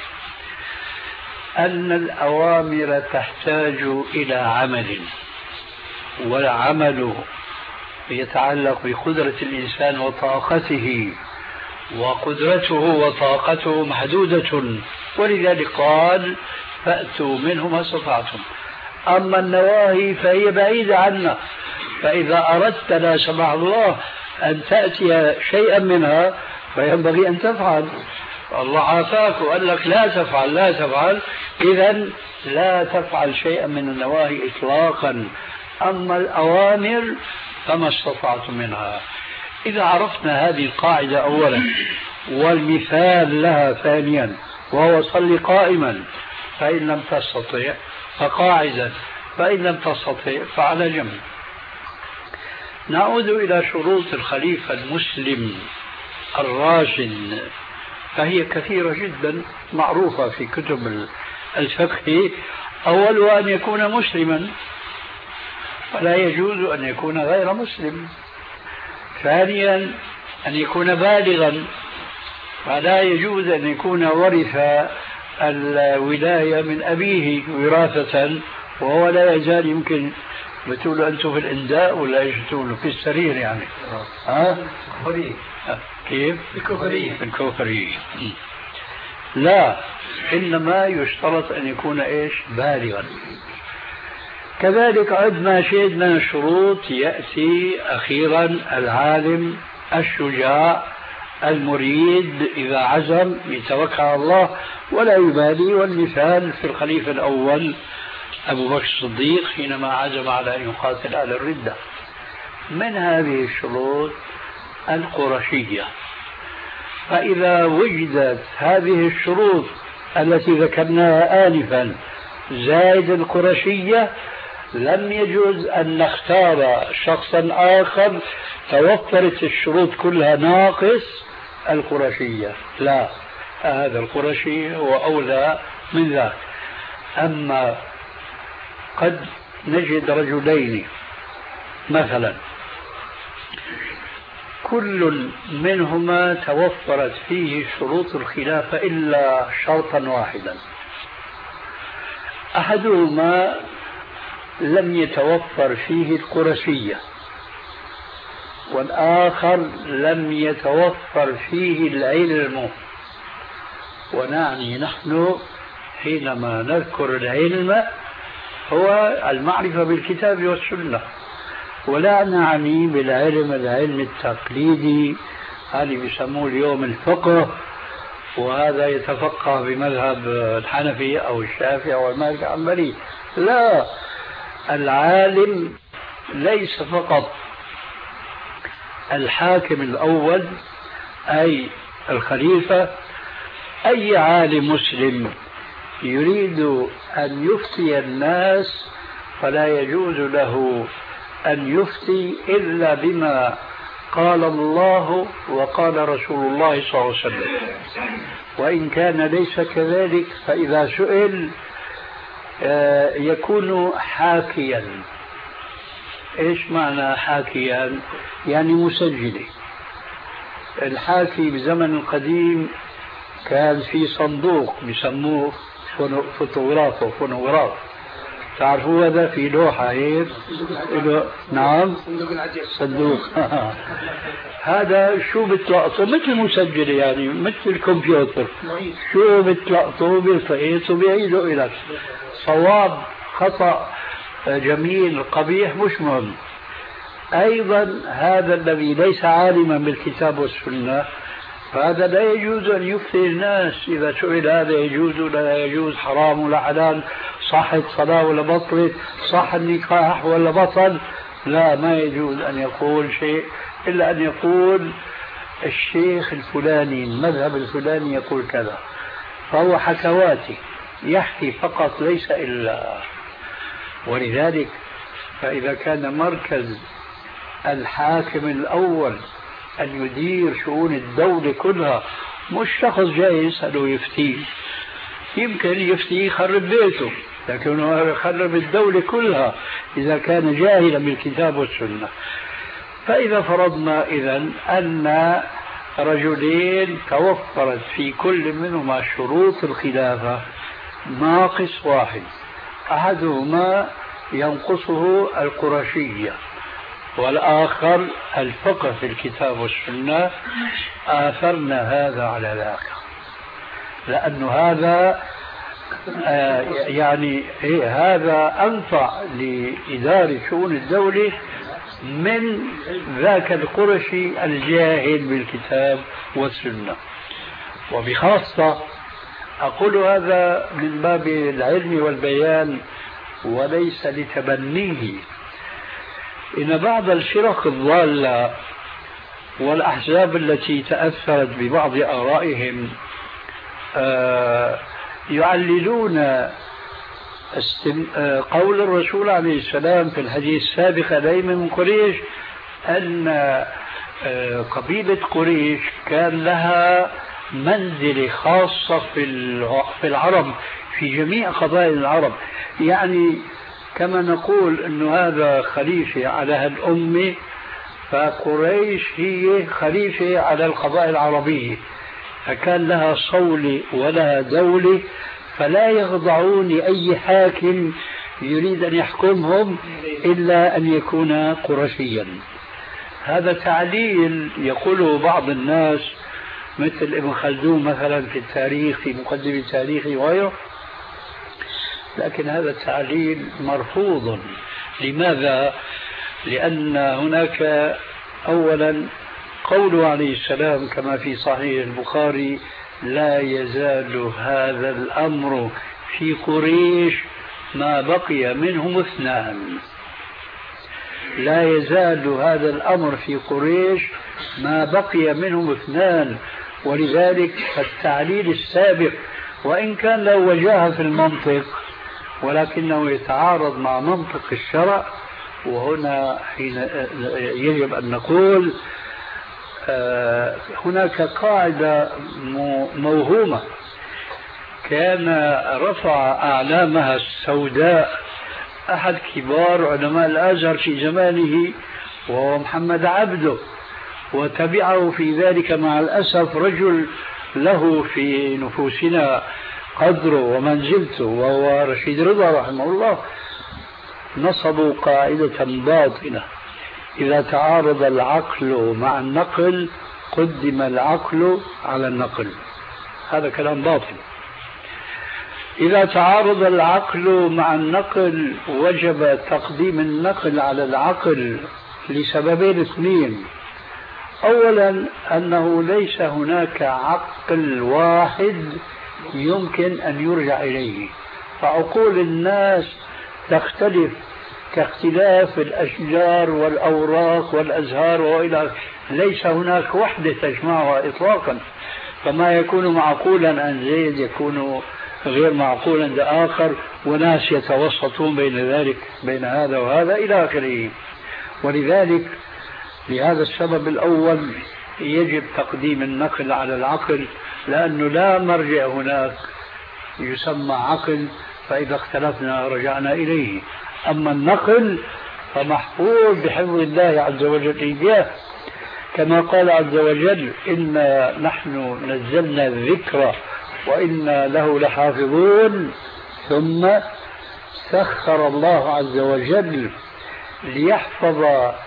أن الأوامر تحتاج إلى عمل، والعمل يتعلق بقدرة الإنسان وطاقته، وقدرته وطاقته محدودة، ولذلك قال فأتوا منه ما استطعتم. أما النواهي فهي بعيدة عنا، فإذا أردت لا سمح الله أن تأتي شيئا منها فينبغي أن تفعل. الله عافاك وقال لك لا تفعل لا تفعل، إذا لا تفعل شيئا من النواهي إطلاقا. أما الأوامر فما استطعت منها. إذا عرفنا هذه القاعدة أولا والمثال لها ثانيا، وهو صل قائما فإن لم تستطع فقاعدا، فإن لم تستطع فعلى جنب. نعود إلى شروط الخليفة المسلم الراشد، فهي كثيرة جدا معروفة في كتب الفقه. أولها أن يكون مسلما، ولا يجوز أن يكون غير مسلم. ثانيا أن يكون بالغا، فلا يجوز أن يكون ورث الولاية من أبيه وراثة وهو لا يزال. يمكن بتقولوا أنتم في الإنداء ولا إيش بتقولوا في السرير يعني؟ ها؟ كيف؟ الكفرية. الكفرية. لا، إنما يشترط أن يكون إيش؟ بالغا. كذلك عندنا شيء من الشروط يأتي أخيرا: العالم الشجاع المريد إذا عزم يتوكل على الله ولا يبالي. والمثال في الخليفة الأول أبو بكر الصديق حينما عزم على أن يقاتل أهل الردة. من هذه الشروط القرشية. فإذا وجدت هذه الشروط التي ذكرناها آنفا زائد القرشية، لم يجوز أن نختار شخصا آخر توفرت الشروط كلها ناقص القرشية. لا، هذا القرشي هو أولى من ذاك. أما قد نجد رجلين مثلا كل منهما توفرت فيه شروط الخلافة إلا شرطا واحدا، أحدهما لم يتوفر فيه القرشية، والآخر لم يتوفر فيه العلم. ونعني نحن حينما نذكر العلم هو المعرفة بالكتاب والسنة، ولا نعني بالعلم العلم التقليدي هذا بيسموه اليوم الفقه، وهذا يتفقه بمذهب الحنفي أو الشافعي أو المالكي الحنبلي. لا، العالم ليس فقط الحاكم الأول أي الخليفة. أي عالم مسلم يريد أن يفتي الناس فلا يجوز له أن يفتي إلا بما قال الله وقال رسول الله صلى الله عليه وسلم، وإن كان ليس كذلك فإذا سئل يكون حاكيا. إيش معنى حاكيا؟ يعني مسجلي. الحاكي بزمن القديم كان في صندوق بيسموه فوتوغراف أو فونوغراف، تعرفوا هذا في لوحة هيك. نعم صندوق هذا شو بتلقطه مثل مسجل، يعني مثل الكمبيوتر، شو بتلقطه بيلتقط وبيعيده إليك. صواب خطأ جميل قبيح مش مهم. أيضا هذا الذي ليس عالما بالكتاب والسنة فهذا لا يجوز أن يفتي الناس إذا سئل هذا يجوز ولا يجوز، حرام ولا حلال، صحت صلاة ولا بطلت، صح النكاح ولا بطل. لا، ما يجوز أن يقول شيء إلا أن يقول الشيخ الفلاني المذهب الفلاني يقول كذا، فهو حكواتي يحكي فقط ليس إلا. ولذلك فإذا كان مركز الحاكم الأول أن يدير شؤون الدولة كلها، مش شخص جاي يسأله يفتيه، يمكن يفتيه يخرب بيته، لكنه يخرب الدولة كلها إذا كان جاهلا بالكتاب والسنة. فإذا فرضنا إذن أن رجلين توفرت في كل منهما شروط الخلافة ناقص واحد، أحدهما ينقصه القرشية والآخر الفقه في الكتاب والسنة، آثرنا هذا على ذاك، لأن هذا آه يعني إيه هذا أنفع لإدارة شؤون الدولة من ذاك القرشي الجاهل بالكتاب والسنة. وبخاصة أقول هذا من باب العلم والبيان وليس لتبنيه، إن بعض الفرق الضالة والأحزاب التي تأثرت ببعض آرائهم آه يعللون قول الرسول عليه السلام في الحديث السابق دائما من قريش أن آه قبيلة قريش كان لها منزلة خاصة في العرب في جميع قبائل العرب، يعني كما نقول أن هذا خليفة على هالأمة فقريش هي خليفة على القبائل العربية، فكان لها صولة ولها دولة، فلا يخضعون لأي حاكم يريد أن يحكمهم إلا أن يكون قرشيا. هذا تعليل يقوله بعض الناس مثل ابن خلدون مثلا في التاريخ في مقدمة تاريخه وغيره، لكن هذا التعليل مرفوض. لماذا؟ لأن هناك أولا قوله عليه السلام كما في صحيح البخاري لا يزال هذا الأمر في قريش ما بقي منهم اثنان، لا يزال هذا الأمر في قريش ما بقي منهم اثنان. ولذلك التعليل السابق وإن كان له وجاهة في المنطق ولكنه يتعارض مع منطق الشرع. وهنا حين يجب أن نقول هناك قاعدة موهومة كان رفع أعلامها السوداء أحد كبار علماء الأزهر في زمانه وهو محمد عبده، وتبعه في ذلك مع الأسف رجل له في نفوسنا قدره ومنزلته وهو رشيد رضا رحمه الله. نصبوا قاعدة باطلة: إذا تعارض العقل مع النقل قدم العقل على النقل. هذا كلام باطل. إذا تعارض العقل مع النقل وجب تقديم النقل على العقل لسببين اثنين: أولا أنه ليس هناك عقل واحد يمكن أن يرجع إليه، فعقول الناس تختلف كاختلاف الأشجار والأوراق والأزهار وإلى، ليس هناك وحدة تجمعها إطلاقا. فما يكون معقولا عن زيد يكون غير معقولا لآخر، وناس يتوسطون بين ذلك بين هذا وهذا إلى آخره. ولذلك لهذا السبب الأول يجب تقديم النقل على العقل، لأنه لا مرجع هناك يسمى عقل، فإذا اختلفنا رجعنا إليه. أما النقل فمحفوظ بحفظ الله عز وجل إياه، كما قال عز وجل: إنا نحن نزلنا الذكر وإنا له لحافظون. ثم سخر الله عز وجل ليحفظ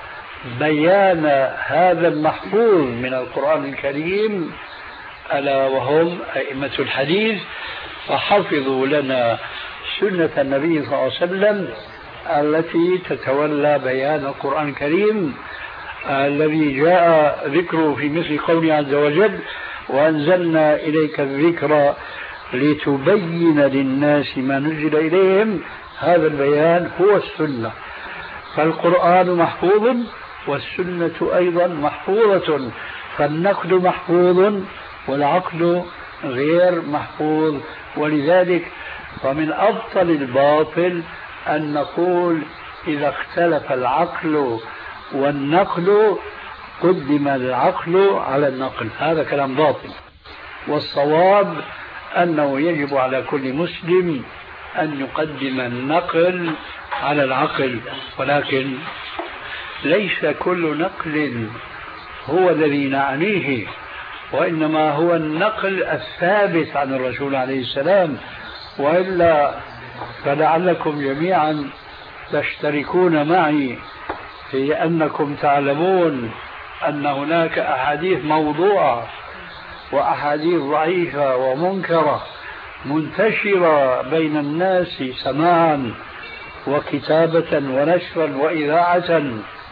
بيان هذا المحفوظ من القرآن الكريم، ألا وهم أئمة الحديث، فحفظوا لنا سنة النبي صلى الله عليه وسلم التي تتولى بيان القرآن الكريم الذي جاء ذكره في مثل قوله عز وجل: وأنزلنا إليك الذكر لتبين للناس ما نزل إليهم. هذا البيان هو السنة، فالقرآن محفوظ والسنة أيضا محفوظة، فالنقل محفوظ والعقل غير محفوظ. ولذلك فمن أبطل الباطل أن نقول إذا اختلف العقل والنقل قدم العقل على النقل، هذا كلام باطل. والصواب أنه يجب على كل مسلم أن يقدم النقل على العقل، ولكن ليس كل نقل هو الذي نعنيه، وإنما هو النقل الثابت عن الرسول عليه السلام. وإلا فلعلكم جميعا تشتركون معي في أنكم تعلمون أن هناك أحاديث موضوعة وأحاديث ضعيفة ومنكرة منتشرة بين الناس سماعا وكتابة ونشرا وإذاعة.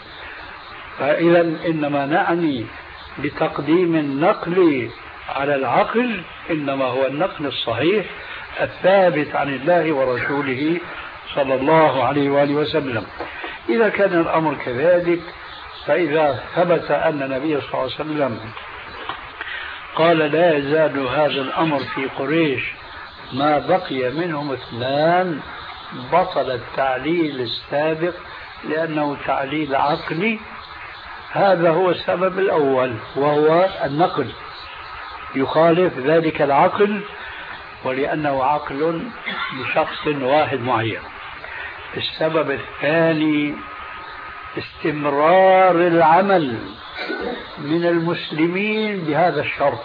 فإذا إنما نعني بتقديم النقل على العقل إنما هو النقل الصحيح الثابت عن الله ورسوله صلى الله عليه وآله وسلم. إذا كان الأمر كذلك، فإذا ثبت أن النبي صلى الله عليه وسلم قال: لا يزال هذا الأمر في قريش ما بقي منهم اثنان، بطل التعليل السابق لأنه تعليل عقلي. هذا هو السبب الأول، وهو النقل يخالف ذلك العقل، ولأنه عقل لشخص واحد معين. السبب الثاني استمرار العمل من المسلمين بهذا الشرط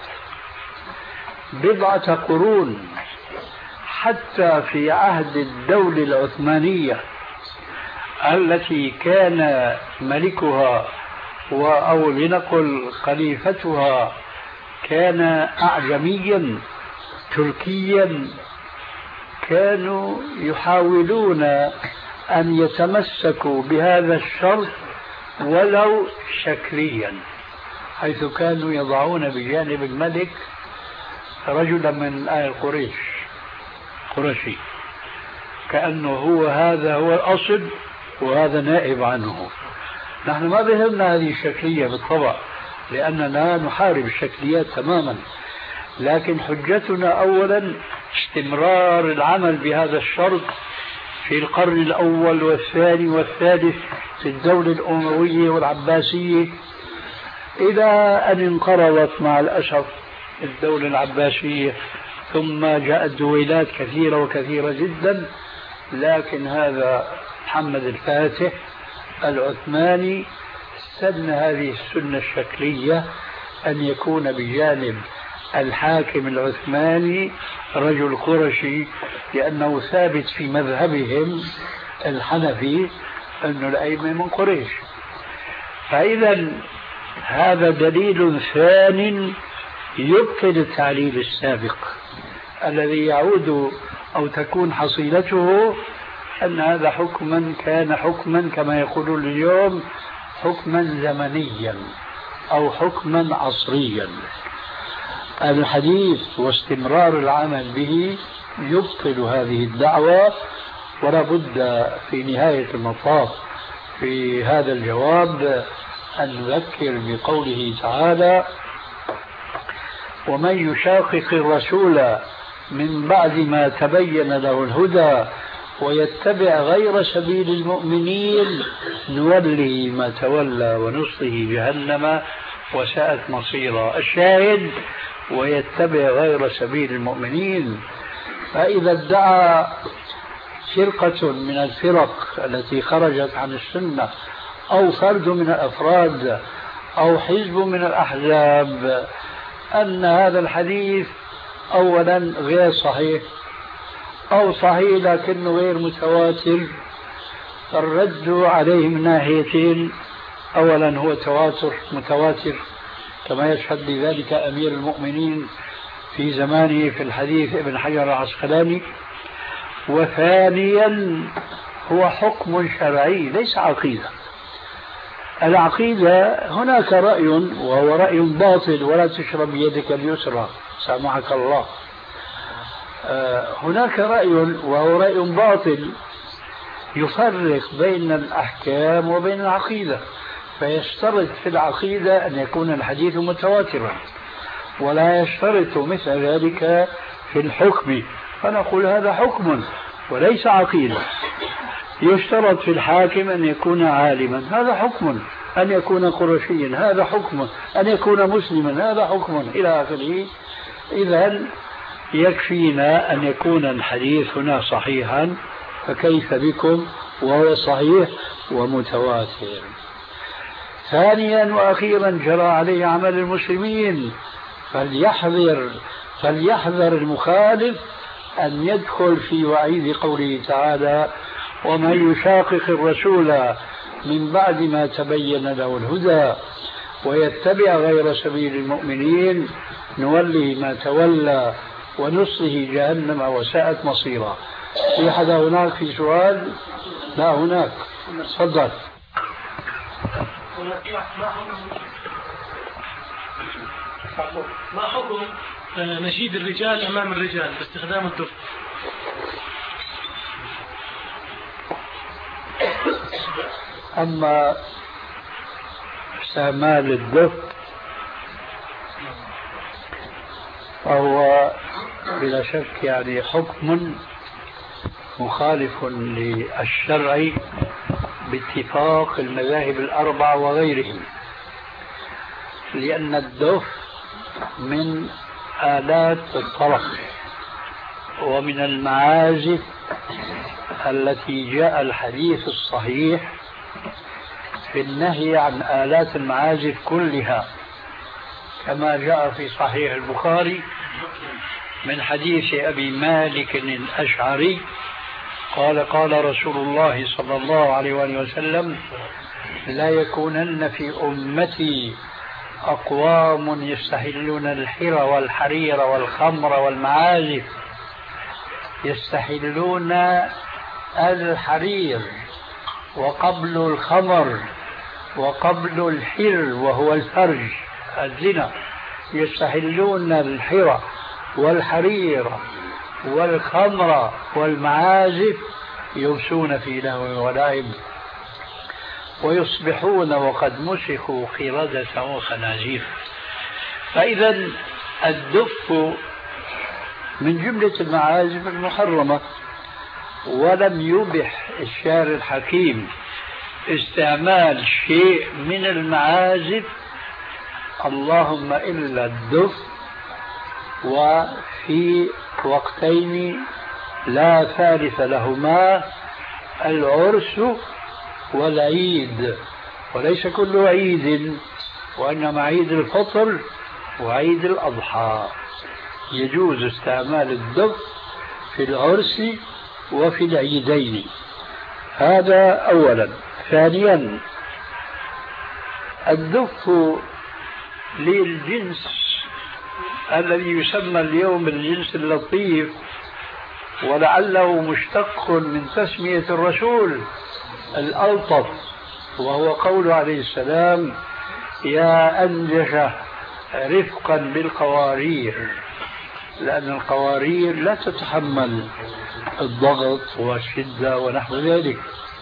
بضعة قرون، حتى في عهد الدولة العثمانية التي كان ملكها أو لنقل خليفتها كان أعجميا تركيا، كانوا يحاولون أن يتمسكوا بهذا الشرط ولو شكليا، حيث كانوا يضعون بجانب الملك رجلا من آل قريش قرشي، كأنه هو هذا هو الأصل وهذا نائب عنه. نحن ما بهمنا هذه الشكلية بالطبع، لأننا نحارب الشكليات تماما، لكن حجتنا أولا استمرار العمل بهذا الشرط في القرن الأول والثاني والثالث في الدولة الأموية والعباسية، إلى أن انقرضت مع الأسف الدولة العباسية، ثم جاءت دويلات كثيرة وكثيرة جدا. لكن هذا محمد الفاتح العثماني سن هذه السنة الشكلية أن يكون بجانب الحاكم العثماني رجل قرشي، لأنه ثابت في مذهبهم الحنفي أن الأئمة من قريش. فإذا هذا دليل ثاني يبطل التعليل السابق الذي يعود أو تكون حصيلته أن هذا حكما كان حكما كما يقولون اليوم حكما زمنيا أو حكما عصريا. الحديث واستمرار العمل به يبطل هذه الدعوة ولا بد في نهاية المطاف في هذا الجواب أن نذكر بقوله تعالى: ومن يشاقق الرسول من بعد ما تبين له الهدى ويتبع غير سبيل المؤمنين نوله ما تولى ونصله جهنم وساءت مصيرا. الشاهد: ويتبع غير سبيل المؤمنين. فإذا ادعى فرقة من الفرق التي خرجت عن السنة أو فرد من الأفراد أو حزب من الأحزاب أن هذا الحديث أولا غير صحيح أو صحيح لكنه غير متواتر، الرد عليه من ناحيتين: أولا هو تواتر متواتر كما يشهد بذلك أمير المؤمنين في زمانه في الحديث ابن حجر العسقلاني، وثانيا هو حكم شرعي ليس عقيدة. العقيدة هناك رأي وهو رأي باطل: ولا تشرب بيدك اليسرى سامحك الله. هناك رأي وهو رأي باطل يفرق بين الأحكام وبين العقيدة، فيشترط في العقيدة أن يكون الحديث متواترا، ولا يشترط مثل ذلك في الحكم، فنقول هذا حكم وليس عقيدة. يشترط في الحاكم أن يكون عالما، هذا حكم، أن يكون قرشيا هذا حكم، أن يكون مسلما هذا حكم، إلى آخره. إذا يكفينا أن يكون الحديث هنا صحيحا، فكيف بكم وهو صحيح ومتواتر. ثانيا وأخيرا جرى عليه عمل المسلمين، فليحذر فليحذر المخالف أن يدخل في وعيد قوله تعالى: ومن يشاقق الرسول من بعد ما تبين له الهدى ويتبع غير سبيل المؤمنين نوله ما تولى ونصله جهنم وساءت مصيرا. في حدا هناك في سؤال؟ لا هناك، تفضل. ما حكم نشيد الرجال أمام الرجال باستخدام الدف؟ أما استعمال الدف فهو بلا شك يعني حكم مخالف للشرع باتفاق المذاهب الأربعة وغيرهم، لأن الدف من آلات الطرب ومن المعازف التي جاء الحديث الصحيح في النهي عن آلات المعازف كلها، كما جاء في صحيح البخاري من حديث أبي مالك الأشعري قال: قال رسول الله صلى الله عليه وآله وسلم: لا يكونن في أمتي أقوام يستحلون الحر والحرير والخمر والمعازف. يستحلون الحرير وقبل الخمر وقبل الحر وهو الفرج الزنا، يستحلون الحر والحرير والخمر والمعازف، يمسون في لهو ولعب ويصبحون وقد مسخوا قردة وخنازير. فإذا الدف من جملة المعازف المحرمة، ولم يبح الشارع الحكيم استعمال شيء من المعازف اللهم إلا الدف، وفي وقتين لا ثالث لهما: العرس والعيد، وليس كل عيد، وإنما عيد الفطر وعيد الأضحى يجوز استعمال الدف في العرس وفي العيدين. هذا أولا. ثانيا الدف للجنس الذي يسمى اليوم الجنس اللطيف، ولعله مشتق من تسمية الرسول الألطف، وهو قول عليه السلام: يا أنجش رفقا بالقوارير. لأن القوارير لا تتحمل الضغط والشدة ونحو ذلك.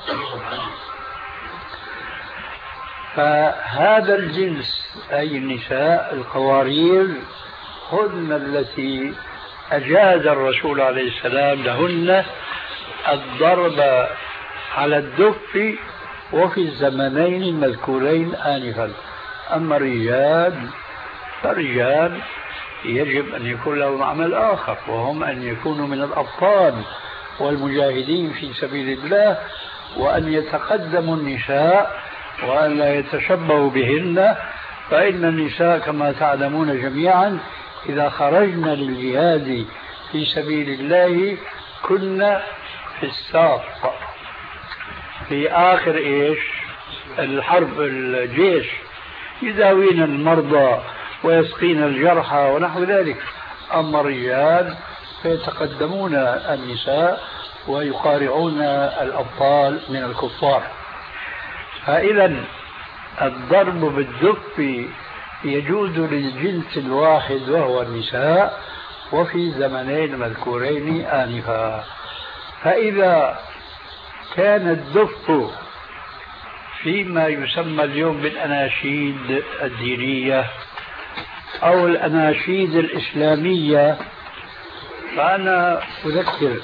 فهذا الجنس أي النساء القوارير هن التي أجاز الرسول عليه السلام لهن الضرب على الدف وفي الزمنين المذكورين آنفا. أما الرجال فالرجال يجب أن يكون لهم عمل آخر، وهم أن يكونوا من الأبطال والمجاهدين في سبيل الله، وأن يتقدموا النساء وأن لا يتشبهوا بهن. فإن النساء كما تعلمون جميعا إذا خرجنا للجهاد في سبيل الله كنا في الساق في آخر إيش الحرب الجيش، يداوين المرضى ويسقين الجرحى ونحو ذلك. أما الرجال فيتقدمون النساء ويقارعون الأبطال من الكفار. فإذا الضرب بالدف يجوز للجنس الواحد وهو النساء وفي زمنين مذكورين آنفا. فإذا كان الدف فيما يسمى اليوم بالأناشيد الدينية أو الأناشيد الإسلامية، فأنا أذكر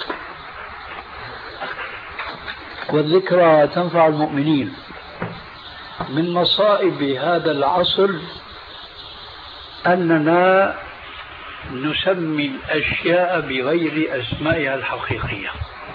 والذكرى تنفع المؤمنين. من مصائب هذا العصر أننا نسمي الأشياء بغير أسمائها الحقيقية.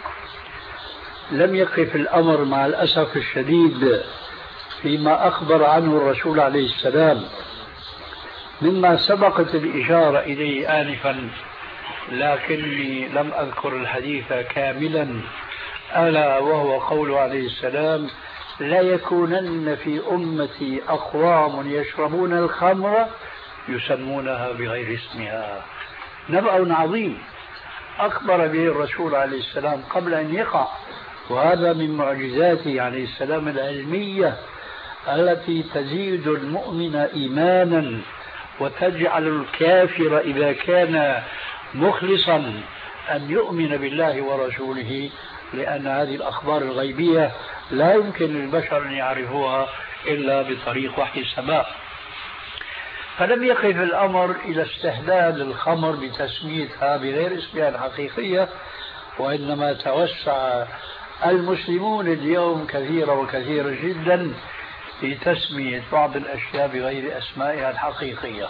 لم يقف الأمر مع الأسف الشديد فيما أخبر عنه الرسول عليه السلام مما سبقت الإشارة إليه آنفا، لكني لم أذكر الحديث كاملا، ألا وهو قوله عليه السلام: لا يكونن في أمتي أقوام يشربون الخمر يسمونها بغير اسمها. نبأ عظيم أخبر به الرسول عليه السلام قبل أن يقع، وهذا من معجزاته عليه السلام العلمية التي تزيد المؤمن إيمانا وتجعل الكافر إذا كان مخلصا أن يؤمن بالله ورسوله، لأن هذه الأخبار الغيبية لا يمكن للبشر أن يعرفوها إلا بطريق وحي السماء. فلم يقف الأمر إلى استهلال الخمر بتسميتها بغير اسمها الحقيقية، وإنما توسع المسلمون اليوم كثيرا وكثيرا جدا في تسمية بعض الأشياء بغير أسمائها الحقيقية.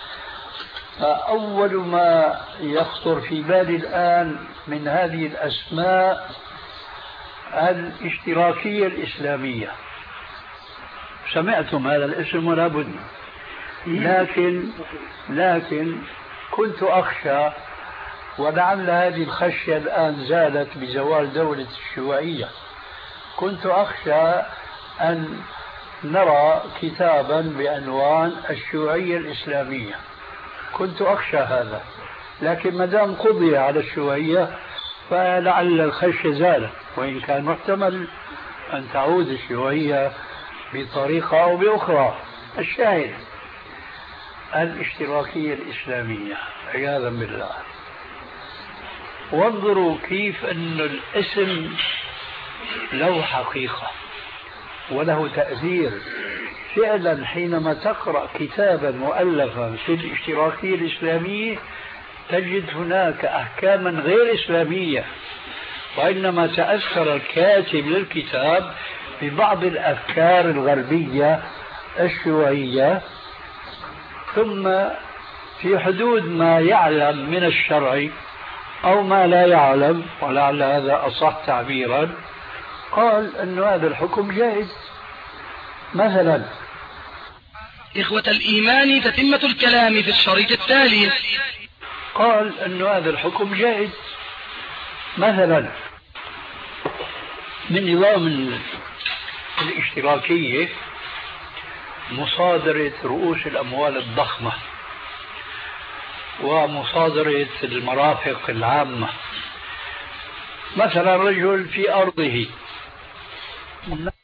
فأول ما يخطر في بالي الآن من هذه الأسماء الاشتراكية الإسلامية. سمعتم هذا الاسم ولا بد، لكن لكن كنت أخشى، ولعل هذه الخشية الآن زالت بزوال دولة الشيوعية، كنت أخشى أن نرى كتابا بعنوان الشيوعية الإسلامية، كنت أخشى هذا. لكن ما دام قضي على الشيوعية فلعل الخشية زالت، وإن كان محتمل أن تعود الشيوعية بطريقة أو بأخرى. الشاهد الاشتراكية الإسلامية عياذا بالله. وانظروا كيف أن الاسم له حقيقة وله تأثير. فعلا حينما تقرأ كتابا مؤلفا في الاشتراكية الإسلامية تجد هناك أحكاما غير إسلامية، وإنما تأثر الكاتب للكتاب ببعض الأفكار الغربية الشيوعية، ثم في حدود ما يعلم من الشرع أو ما لا يعلم، ولعل هذا أصح تعبيرا، قال أن هذا الحكم جائز. مثلا إخوة الإيمان تتمة الكلام في الشريط التالي. قال أن هذا الحكم جائز. مثلا من نظام الاشتراكية مصادرة رؤوس الأموال الضخمة ومصادرة المرافق العامة. مثلا رجل في أرضه